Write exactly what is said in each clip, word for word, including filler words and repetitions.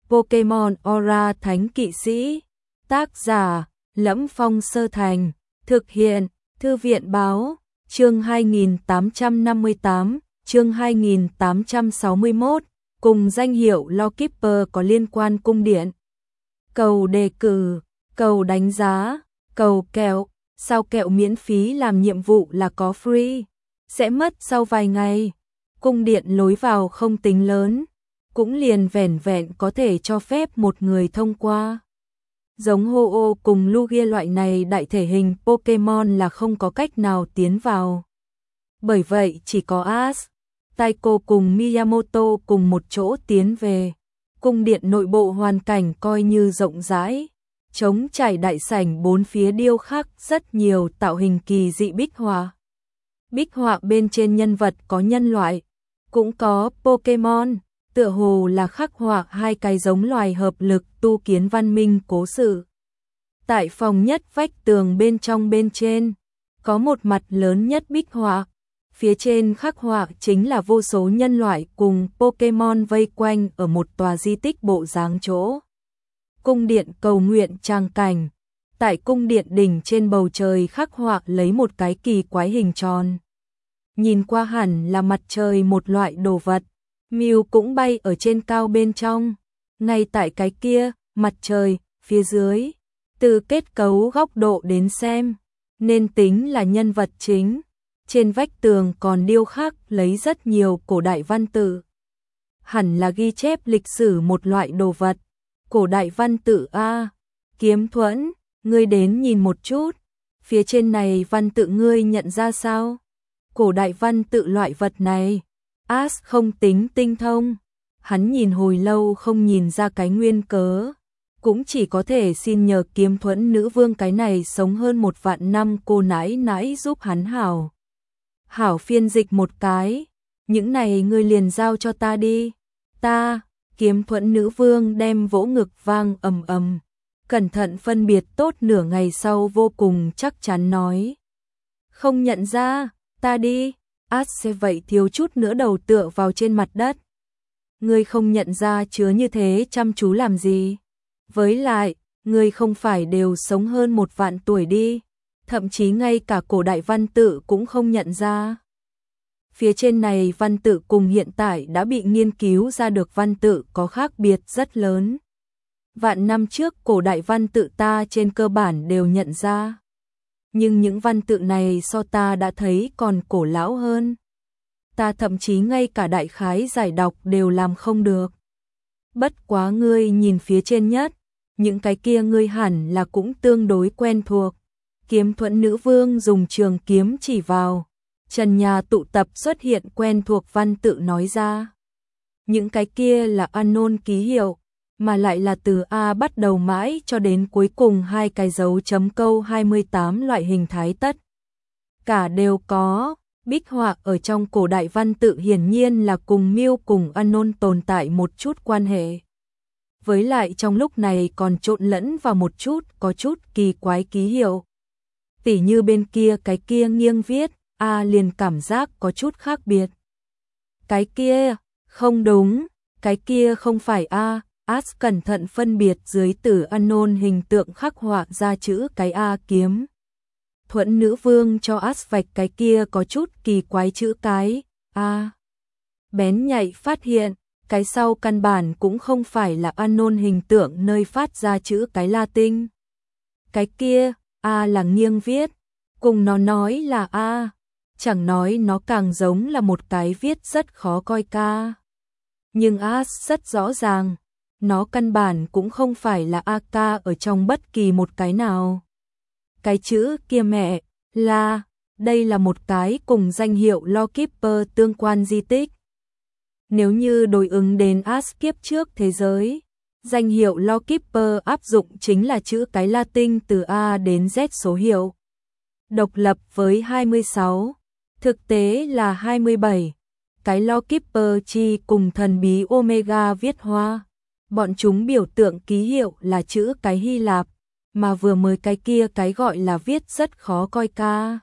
Pokemon Aura Thánh Kỵ Sĩ. Tác giả: Lẫm Phong Sơ Thành. Thực hiện: Thư viện Báo. Chương hai nghìn tám trăm năm mươi tám, chương hai nghìn tám trăm sáu mươi mốt, cùng danh hiệu Lawkeeper có liên quan cung điện. Cầu đề cử, cầu đánh giá, cầu kẹo, sao kẹo miễn phí làm nhiệm vụ là có free, sẽ mất sau vài ngày. Cung điện lối vào không tính lớn, cũng liền vẻn vẹn có thể cho phép một người thông qua. Giống Ho-Oh cùng Lugia loại này đại thể hình Pokemon là không có cách nào tiến vào. Bởi vậy chỉ có Ash, Taiko cùng Miyamoto cùng một chỗ tiến về. Cung điện nội bộ hoàn cảnh coi như rộng rãi, trống trải đại sảnh bốn phía điêu khắc rất nhiều tạo hình kỳ dị bích họa. Bích họa bên trên nhân vật có nhân loại, cũng có Pokemon, tựa hồ là khắc họa hai cái giống loài hợp lực tu kiến văn minh cố sự. Tại phòng nhất vách tường bên trong bên trên, có một mặt lớn nhất bích họa, phía trên khắc họa chính là vô số nhân loại cùng Pokemon vây quanh ở một tòa di tích bộ dáng chỗ. Cung điện cầu nguyện tràng cảnh, tại cung điện đỉnh trên bầu trời khắc họa lấy một cái kỳ quái hình tròn. Nhìn qua hẳn là mặt trời một loại đồ vật. Mew cũng bay ở trên cao bên trong, ngay tại cái kia, mặt trời, phía dưới, từ kết cấu góc độ đến xem, nên tính là nhân vật chính. Trên vách tường còn điêu khắc lấy rất nhiều cổ đại văn tự. Hẳn là ghi chép lịch sử một loại đồ vật. Cổ đại văn tự A, Kiếm Thuẫn, ngươi đến nhìn một chút, phía trên này văn tự ngươi nhận ra sao? Cổ đại văn tự loại vật này, Ash không tính tinh thông, hắn nhìn hồi lâu không nhìn ra cái nguyên cớ, cũng chỉ có thể xin nhờ Kiếm Thuẫn nữ vương cái này sống hơn một vạn năm cô nãi nãi giúp hắn hảo. Hảo phiên dịch một cái, những này ngươi liền giao cho ta đi. Ta, Kiếm Thuẫn nữ vương đem vỗ ngực vang ầm ầm, cẩn thận phân biệt tốt nửa ngày sau vô cùng chắc chắn nói. Không nhận ra, ta đi. Ash sẽ vậy thiếu chút nữa đầu tựa vào trên mặt đất. Ngươi không nhận ra chứa như thế chăm chú làm gì? Với lại, ngươi không phải đều sống hơn một vạn tuổi đi, thậm chí ngay cả cổ đại văn tự cũng không nhận ra. Phía trên này văn tự cùng hiện tại đã bị nghiên cứu ra được văn tự có khác biệt rất lớn. Vạn năm trước cổ đại văn tự ta trên cơ bản đều nhận ra. Nhưng những văn tự này so ta đã thấy còn cổ lão hơn. Ta thậm chí ngay cả đại khái giải đọc đều làm không được. Bất quá ngươi nhìn phía trên nhất, những cái kia ngươi hẳn là cũng tương đối quen thuộc. Kiếm Thuẫn nữ vương dùng trường kiếm chỉ vào, trần nhà tụ tập xuất hiện quen thuộc văn tự nói ra. Những cái kia là Anon ký hiệu, mà lại là từ A bắt đầu mãi cho đến cuối cùng hai cái dấu chấm câu hai mươi tám loại hình thái tất. Cả đều có, bích họa ở trong cổ đại văn tự hiển nhiên là cùng Mew cùng Anon tồn tại một chút quan hệ. Với lại trong lúc này còn trộn lẫn vào một chút có chút kỳ quái ký hiệu. Tỉ như bên kia cái kia nghiêng viết, A liền cảm giác có chút khác biệt. Cái kia, không đúng, cái kia không phải A. Ash cẩn thận phân biệt dưới từ Anon hình tượng khắc họa ra chữ cái A kiếm. Thuẫn nữ vương cho Ash vạch cái kia có chút kỳ quái chữ cái A. Bén nhạy phát hiện, cái sau căn bản cũng không phải là Anon hình tượng nơi phát ra chữ cái Latin. Cái kia, A là nghiêng viết, cùng nó nói là A, chẳng nói nó càng giống là một cái viết rất khó coi ca. Nhưng Ash rất rõ ràng, nó căn bản cũng không phải là a ca ở trong bất kỳ một cái nào. Cái chữ kia mẹ, là, đây là một cái cùng danh hiệu Lawkeeper tương quan di tích. Nếu như đối ứng đến Ash kiếp trước thế giới, danh hiệu Lawkeeper áp dụng chính là chữ cái Latin từ A đến Z số hiệu. Độc lập với hai mươi sáu, thực tế là hai mươi bảy. Cái Lawkeeper chi cùng thần bí Omega viết hoa. Bọn chúng biểu tượng ký hiệu là chữ cái Hy Lạp, mà vừa mới cái kia cái gọi là viết rất khó coi ca.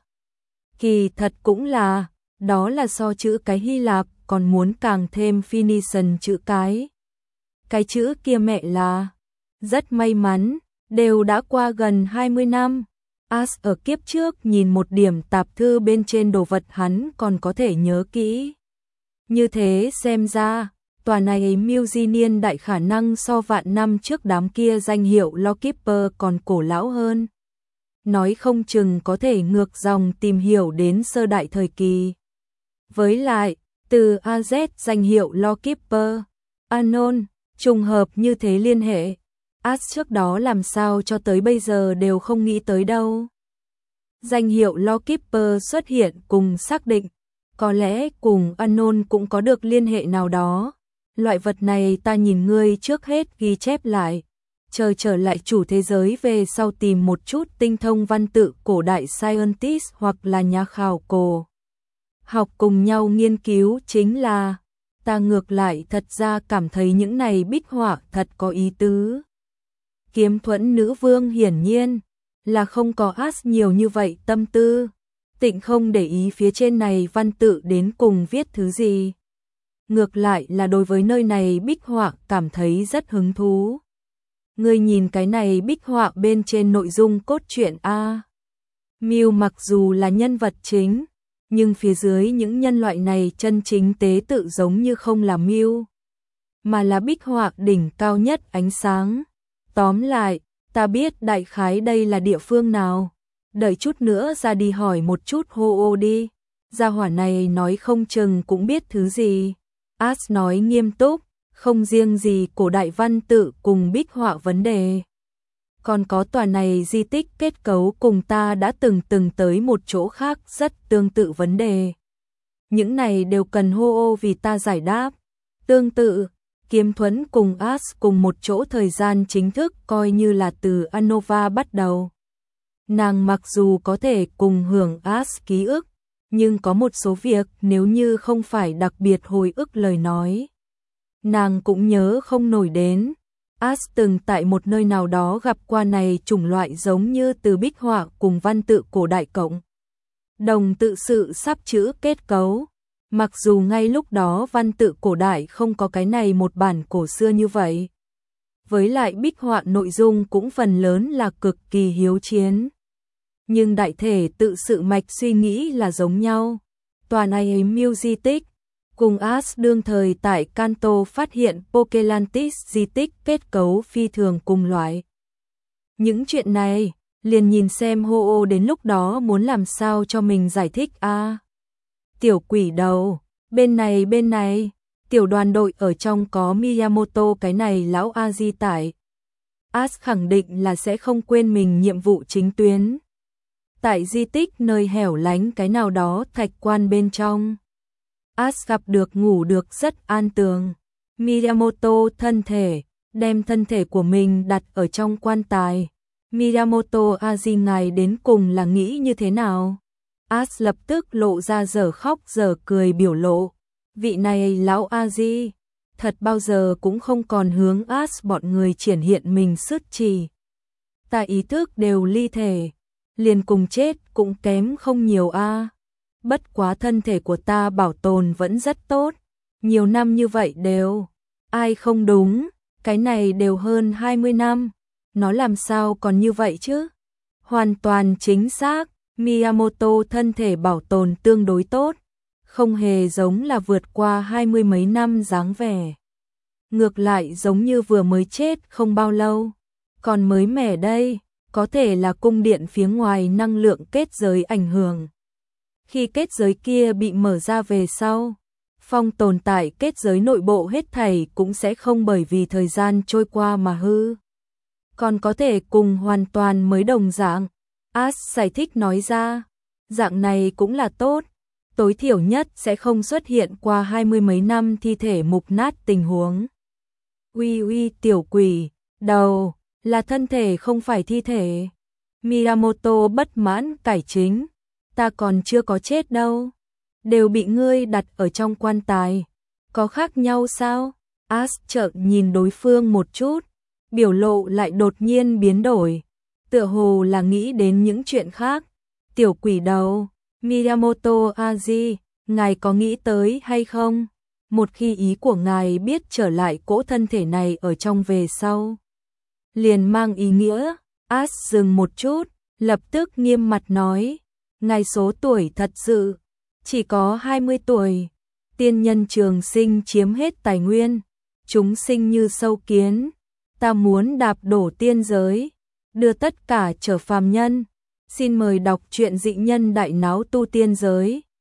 Kỳ thật cũng là, đó là so chữ cái Hy Lạp còn muốn càng thêm finison chữ cái. cái chữ kia mẹ là. Rất may mắn, đều đã qua gần hai mươi năm. As ở kiếp trước nhìn một điểm tạp thư bên trên đồ vật hắn còn có thể nhớ kỹ. Như thế xem ra, tòa này Muginian đại khả năng so vạn năm trước đám kia danh hiệu Lawkeeper còn cổ lão hơn. Nói không chừng có thể ngược dòng tìm hiểu đến sơ đại thời kỳ. Với lại, từ a zét danh hiệu Lawkeeper, Anon, trùng hợp như thế liên hệ. As trước đó làm sao cho tới bây giờ đều không nghĩ tới đâu. Danh hiệu Lawkeeper xuất hiện cùng xác định, có lẽ cùng Anon cũng có được liên hệ nào đó. Loại vật này ta nhìn ngươi trước hết ghi chép lại, chờ trở lại chủ thế giới về sau tìm một chút tinh thông văn tự cổ đại scientist hoặc là nhà khảo cổ học cùng nhau nghiên cứu chính là. Ta ngược lại thật ra cảm thấy những này bích họa thật có ý tứ. Kiếm thuẫn nữ vương hiển nhiên là không có As nhiều như vậy tâm tư, tịnh không để ý phía trên này văn tự đến cùng viết thứ gì. Ngược lại là đối với nơi này bích họa cảm thấy rất hứng thú. Ngươi nhìn cái này bích họa bên trên nội dung cốt truyện a. Mew mặc dù là nhân vật chính, nhưng phía dưới những nhân loại này chân chính tế tự giống như không là Mew, mà là bích họa đỉnh cao nhất ánh sáng. Tóm lại, ta biết đại khái đây là địa phương nào. Đợi chút nữa ra đi hỏi một chút hô ô đi. Gia hỏa này nói không chừng cũng biết thứ gì. As nói nghiêm túc, không riêng gì cổ đại văn tự cùng bích họa vấn đề. Còn có tòa này di tích kết cấu cùng ta đã từng từng tới một chỗ khác rất tương tự vấn đề. Những này đều cần hô ô vì ta giải đáp. Tương tự, Kiếm Thuẫn cùng As cùng một chỗ thời gian chính thức coi như là từ Anova bắt đầu. Nàng mặc dù có thể cùng hưởng As ký ức, nhưng có một số việc nếu như không phải đặc biệt hồi ức lời nói, nàng cũng nhớ không nổi đến. As từng tại một nơi nào đó gặp qua này chủng loại giống như từ bích họa cùng văn tự cổ đại cộng đồng tự sự sắp chữ kết cấu. Mặc dù ngay lúc đó văn tự cổ đại không có cái này một bản cổ xưa như vậy. Với lại bích họa nội dung cũng phần lớn là cực kỳ hiếu chiến. Nhưng đại thể tự sự mạch suy nghĩ là giống nhau. Tòa này ấy Mew di tích, cùng As đương thời tại Kanto phát hiện Pokelantis di tích kết cấu phi thường cùng loại. Những chuyện này, liền nhìn xem hô ô đến lúc đó muốn làm sao cho mình giải thích a. À, tiểu quỷ đầu, bên này bên này, tiểu đoàn đội ở trong có Miyamoto cái này lão a di tải. As khẳng định là sẽ không quên mình nhiệm vụ chính tuyến. Tại di tích nơi hẻo lánh cái nào đó thạch quan bên trong, As gặp được ngủ được rất an tường. Miyamoto thân thể, đem thân thể của mình đặt ở trong quan tài. Miyamoto Aji ngài đến cùng là nghĩ như thế nào? As lập tức lộ ra dở khóc dở cười biểu lộ. Vị này lão Aji, thật bao giờ cũng không còn hướng As bọn người triển hiện mình sức trì. Ta ý thức đều ly thể, liền cùng chết cũng kém không nhiều a. Bất quá thân thể của ta bảo tồn vẫn rất tốt, nhiều năm như vậy đều. Ai không đúng, cái này đều hơn hai mươi năm, nó làm sao còn như vậy chứ? Hoàn toàn chính xác, Miyamoto thân thể bảo tồn tương đối tốt, không hề giống là vượt qua hai mươi mấy năm dáng vẻ. Ngược lại giống như vừa mới chết không bao lâu, còn mới mẻ đây, có thể là cung điện phía ngoài năng lượng kết giới ảnh hưởng. Khi kết giới kia bị mở ra về sau, phong tồn tại kết giới nội bộ hết thảy cũng sẽ không bởi vì thời gian trôi qua mà hư. Còn có thể cùng hoàn toàn mới đồng dạng. As giải thích nói ra, dạng này cũng là tốt, tối thiểu nhất sẽ không xuất hiện qua hai mươi mấy năm thi thể mục nát tình huống. Uy uy tiểu quỷ, đầu, là thân thể không phải thi thể. Miyamoto bất mãn cải chính. Ta còn chưa có chết đâu, đều bị ngươi đặt ở trong quan tài, có khác nhau sao? As trợn nhìn đối phương một chút, biểu lộ lại đột nhiên biến đổi, tựa hồ là nghĩ đến những chuyện khác. Tiểu quỷ đầu, Miyamoto Aji, ngài có nghĩ tới hay không? một khi ý của ngài biết trở lại cỗ thân thể này ở trong về sau. Liền mang ý nghĩa, As dừng một chút, lập tức nghiêm mặt nói, ngài số tuổi thật sự, chỉ có hai mươi tuổi, tiên nhân trường sinh chiếm hết tài nguyên, chúng sinh như sâu kiến, ta muốn đạp đổ tiên giới, đưa tất cả trở phàm nhân, xin mời đọc truyện dị nhân đại náo tu tiên giới.